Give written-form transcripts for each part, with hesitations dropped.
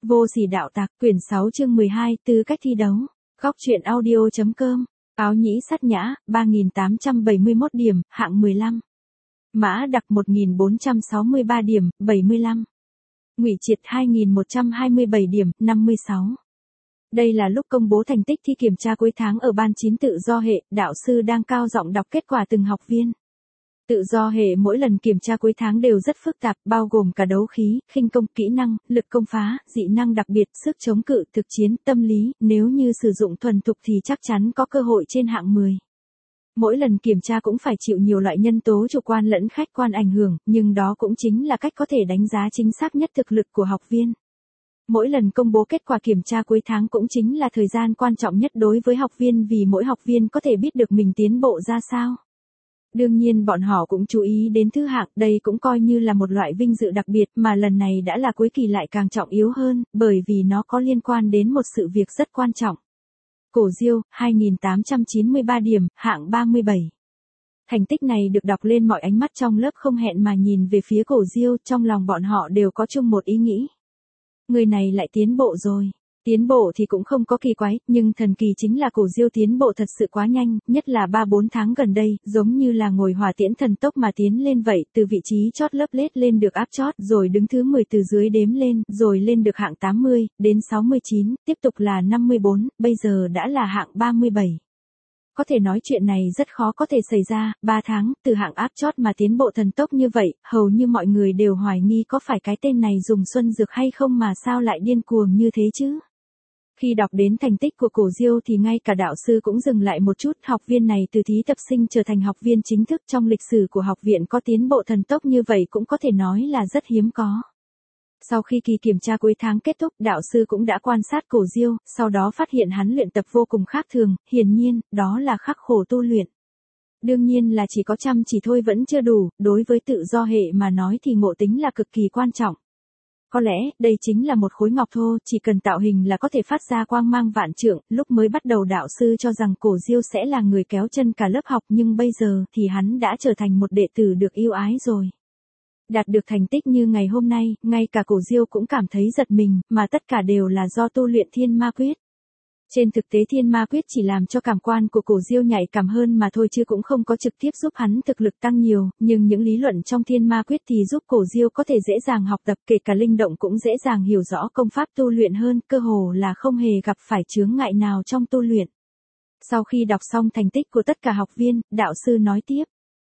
Vô sỉ đạo tặc, quyển 6 chương 12, tư cách thi đấu. Góc truyện audio.com. Áo nhĩ sắt nhã, 3.871 điểm, hạng 15. Mã đặc 1.463 điểm, 75. Ngụy Triệt 2.127 điểm, 56. Đây là lúc công bố thành tích thi kiểm tra cuối tháng ở ban 9 tự do hệ, đạo sư đang cao giọng đọc kết quả từng học viên. Tự do hệ mỗi lần kiểm tra cuối tháng đều rất phức tạp, bao gồm cả đấu khí, khinh công, kỹ năng, lực công phá, dị năng đặc biệt, sức chống cự, thực chiến, tâm lý, nếu như sử dụng thuần thục thì chắc chắn có cơ hội trên hạng 10. Mỗi lần kiểm tra cũng phải chịu nhiều loại nhân tố chủ quan lẫn khách quan ảnh hưởng, nhưng đó cũng chính là cách có thể đánh giá chính xác nhất thực lực của học viên. Mỗi lần công bố kết quả kiểm tra cuối tháng cũng chính là thời gian quan trọng nhất đối với học viên vì mỗi học viên có thể biết được mình tiến bộ ra sao. Đương nhiên bọn họ cũng chú ý đến thứ hạng, đây cũng coi như là một loại vinh dự đặc biệt mà lần này đã là cuối kỳ lại càng trọng yếu hơn, bởi vì nó có liên quan đến một sự việc rất quan trọng. Cổ Diêu, 2.893 điểm, hạng 37. Thành tích này được đọc lên mọi ánh mắt trong lớp không hẹn mà nhìn về phía Cổ Diêu, trong lòng bọn họ đều có chung một ý nghĩ. Người này lại tiến bộ rồi. Tiến bộ thì cũng không có kỳ quái, nhưng thần kỳ chính là Cổ Diêu tiến bộ thật sự quá nhanh, nhất là 3-4 tháng gần đây, giống như là ngồi hỏa tiễn thần tốc mà tiến lên vậy, từ vị trí chót lớp lết lên được áp chót, rồi đứng thứ 10 từ dưới đếm lên, rồi lên được hạng 80, đến 69, tiếp tục là 54, bây giờ đã là hạng 37. Có thể nói chuyện này rất khó có thể xảy ra, 3 tháng, từ hạng áp chót mà tiến bộ thần tốc như vậy, hầu như mọi người đều hoài nghi có phải cái tên này dùng xuân dược hay không mà sao lại điên cuồng như thế chứ. Khi đọc đến thành tích của Cổ Diêu thì ngay cả đạo sư cũng dừng lại một chút, học viên này từ thí tập sinh trở thành học viên chính thức trong lịch sử của học viện có tiến bộ thần tốc như vậy cũng có thể nói là rất hiếm có. Sau khi kỳ kiểm tra cuối tháng kết thúc, đạo sư cũng đã quan sát Cổ Diêu, sau đó phát hiện hắn luyện tập vô cùng khác thường, hiển nhiên, đó là khắc khổ tu luyện. Đương nhiên là chỉ có chăm chỉ thôi vẫn chưa đủ, đối với tự do hệ mà nói thì ngộ tính là cực kỳ quan trọng. Có lẽ, đây chính là một khối ngọc thô, chỉ cần tạo hình là có thể phát ra quang mang vạn trượng, lúc mới bắt đầu đạo sư cho rằng Cổ Diêu sẽ là người kéo chân cả lớp học nhưng bây giờ thì hắn đã trở thành một đệ tử được yêu ái rồi. Đạt được thành tích như ngày hôm nay, ngay cả Cổ Diêu cũng cảm thấy giật mình, mà tất cả đều là do tu luyện Thiên Ma Quyết. Trên thực tế Thiên Ma Quyết chỉ làm cho cảm quan của Cổ Diêu nhạy cảm hơn mà thôi chứ cũng không có trực tiếp giúp hắn thực lực tăng nhiều, nhưng những lý luận trong Thiên Ma Quyết thì giúp Cổ Diêu có thể dễ dàng học tập, kể cả linh động cũng dễ dàng hiểu rõ công pháp tu luyện hơn, cơ hồ là không hề gặp phải chướng ngại nào trong tu luyện. Sau khi đọc xong thành tích của tất cả học viên, đạo sư nói tiếp.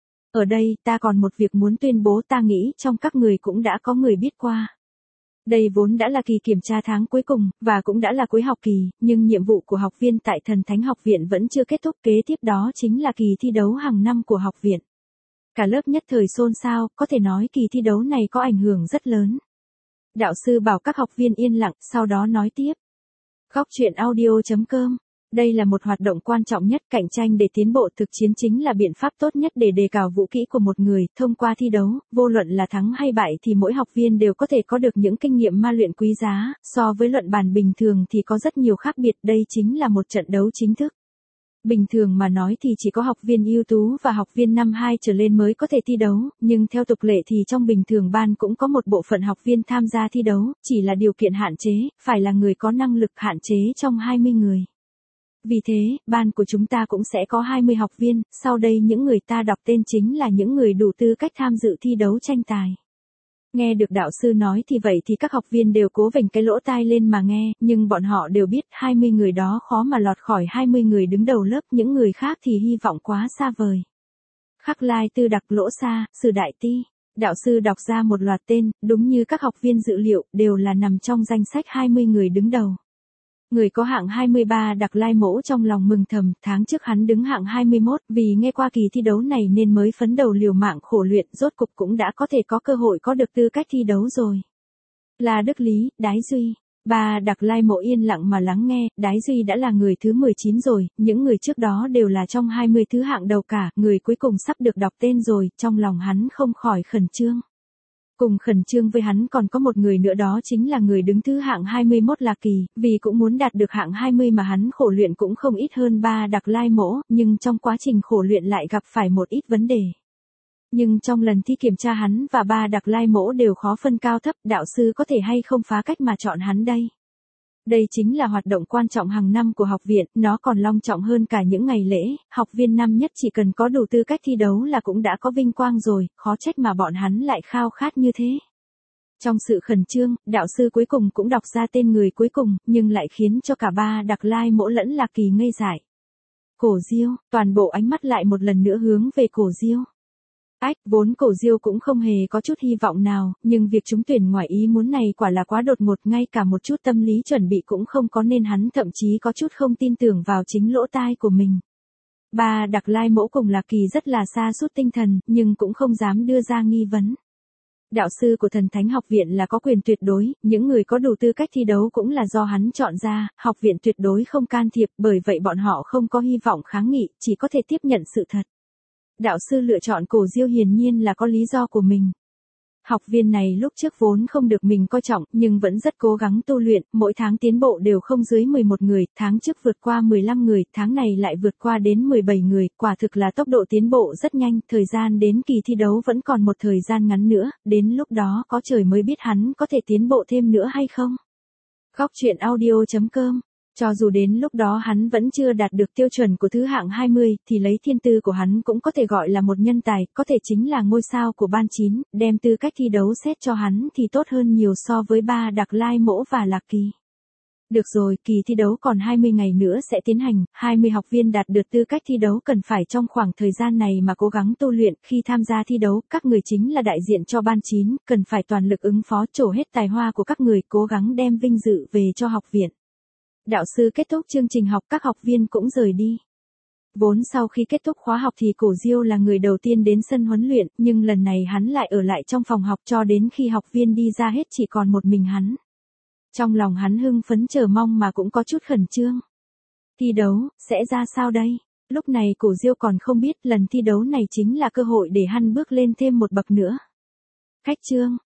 Ở đây, ta còn một việc muốn tuyên bố, ta nghĩ trong các người cũng đã có người biết qua. Đây vốn đã là kỳ kiểm tra tháng cuối cùng, và cũng đã là cuối học kỳ, nhưng nhiệm vụ của học viên tại Thần Thánh Học Viện vẫn chưa kết thúc, kế tiếp đó chính là kỳ thi đấu hàng năm của học viện. Cả lớp nhất thời xôn xao, có thể nói kỳ thi đấu này có ảnh hưởng rất lớn. Đạo sư bảo các học viên yên lặng, sau đó nói tiếp. Góc truyện audio.com. Đây là một hoạt động quan trọng nhất, cạnh tranh để tiến bộ, thực chiến chính là biện pháp tốt nhất để đề cao vũ kỹ của một người, thông qua thi đấu, vô luận là thắng hay bại thì mỗi học viên đều có thể có được những kinh nghiệm ma luyện quý giá, so với luận bàn bình thường thì có rất nhiều khác biệt, đây chính là một trận đấu chính thức. Bình thường mà nói thì chỉ có học viên ưu tú và học viên năm 2 trở lên mới có thể thi đấu, nhưng theo tục lệ thì trong bình thường ban cũng có một bộ phận học viên tham gia thi đấu, chỉ là điều kiện hạn chế, phải là người có năng lực hạn chế trong 20 người. Vì thế, ban của chúng ta cũng sẽ có 20 học viên, sau đây những người ta đọc tên chính là những người đủ tư cách tham dự thi đấu tranh tài. Nghe được đạo sư nói thì vậy thì các học viên đều cố vểnh cái lỗ tai lên mà nghe, nhưng bọn họ đều biết 20 người đó khó mà lọt khỏi 20 người đứng đầu lớp, những người khác thì hy vọng quá xa vời. Khắc Lai Tư Đặc Lỗ Sa, Sử Đại Ti. Đạo sư đọc ra một loạt tên, đúng như các học viên dự liệu, đều là nằm trong danh sách 20 người đứng đầu. Người có hạng 23 Đặc Lai Mỗ trong lòng mừng thầm, tháng trước hắn đứng hạng 21, vì nghe qua kỳ thi đấu này nên mới phấn đầu liều mạng khổ luyện, rốt cục cũng đã có thể có cơ hội có được tư cách thi đấu rồi. Là Đức Lý, Đái Duy. Ba Đặc Lai Mỗ yên lặng mà lắng nghe, Đái Duy đã là người thứ 19 rồi, những người trước đó đều là trong 20 thứ hạng đầu cả, người cuối cùng sắp được đọc tên rồi, trong lòng hắn không khỏi khẩn trương. Cùng khẩn trương với hắn còn có một người nữa đó chính là người đứng thứ hạng 21 Lạc Kỳ, vì cũng muốn đạt được hạng 20 mà hắn khổ luyện cũng không ít hơn ba Đặc Lai Mỗ, nhưng trong quá trình khổ luyện lại gặp phải một ít vấn đề. Nhưng trong lần thi kiểm tra hắn và ba Đặc Lai Mỗ đều khó phân cao thấp, đạo sư có thể hay không phá cách mà chọn hắn đây. Đây chính là hoạt động quan trọng hàng năm của học viện, nó còn long trọng hơn cả những ngày lễ, học viên năm nhất chỉ cần có đủ tư cách thi đấu là cũng đã có vinh quang rồi, khó trách mà bọn hắn lại khao khát như thế. Trong sự khẩn trương, đạo sư cuối cùng cũng đọc ra tên người cuối cùng, nhưng lại khiến cho cả ba Đặc Lai Mỗ lẫn Lạc Kỳ ngây dại. Cổ Diêu, toàn bộ ánh mắt lại một lần nữa hướng về Cổ Diêu. Vốn Cổ Diêu cũng không hề có chút hy vọng nào, nhưng việc trúng tuyển ngoài ý muốn này quả là quá đột ngột, ngay cả một chút tâm lý chuẩn bị cũng không có nên hắn thậm chí có chút không tin tưởng vào chính lỗ tai của mình. Ba Đặc Lai Mỗ cùng Lạc Kỳ rất là sa sút tinh thần, nhưng cũng không dám đưa ra nghi vấn. Đạo sư của Thần Thánh học viện là có quyền tuyệt đối, những người có đủ tư cách thi đấu cũng là do hắn chọn ra, học viện tuyệt đối không can thiệp, bởi vậy bọn họ không có hy vọng kháng nghị, chỉ có thể tiếp nhận sự thật. Đạo sư lựa chọn Cổ Diêu hiển nhiên là có lý do của mình. Học viên này lúc trước vốn không được mình coi trọng, nhưng vẫn rất cố gắng tu luyện, mỗi tháng tiến bộ đều không dưới 11 người, tháng trước vượt qua 15 người, tháng này lại vượt qua đến 17 người, quả thực là tốc độ tiến bộ rất nhanh, thời gian đến kỳ thi đấu vẫn còn một thời gian ngắn nữa, đến lúc đó có trời mới biết hắn có thể tiến bộ thêm nữa hay không. Góc truyện audio.com. Cho dù đến lúc đó hắn vẫn chưa đạt được tiêu chuẩn của thứ hạng 20, thì lấy thiên tư của hắn cũng có thể gọi là một nhân tài, có thể chính là ngôi sao của ban 9, đem tư cách thi đấu xét cho hắn thì tốt hơn nhiều so với ba Đặc Lai Mỗ và Lạc Kỳ. Được rồi, kỳ thi đấu còn 20 ngày nữa sẽ tiến hành, 20 học viên đạt được tư cách thi đấu cần phải trong khoảng thời gian này mà cố gắng tu luyện, khi tham gia thi đấu, các người chính là đại diện cho ban 9, cần phải toàn lực ứng phó, trổ hết tài hoa của các người, cố gắng đem vinh dự về cho học viện. Đạo sư kết thúc chương trình học, các học viên cũng rời đi. Vốn sau khi kết thúc khóa học thì Cổ Diêu là người đầu tiên đến sân huấn luyện, nhưng lần này hắn lại ở lại trong phòng học cho đến khi học viên đi ra hết chỉ còn một mình hắn. Trong lòng hắn hưng phấn chờ mong mà cũng có chút khẩn trương. Thi đấu, sẽ ra sao đây? Lúc này Cổ Diêu còn không biết lần thi đấu này chính là cơ hội để hắn bước lên thêm một bậc nữa. Khách chương.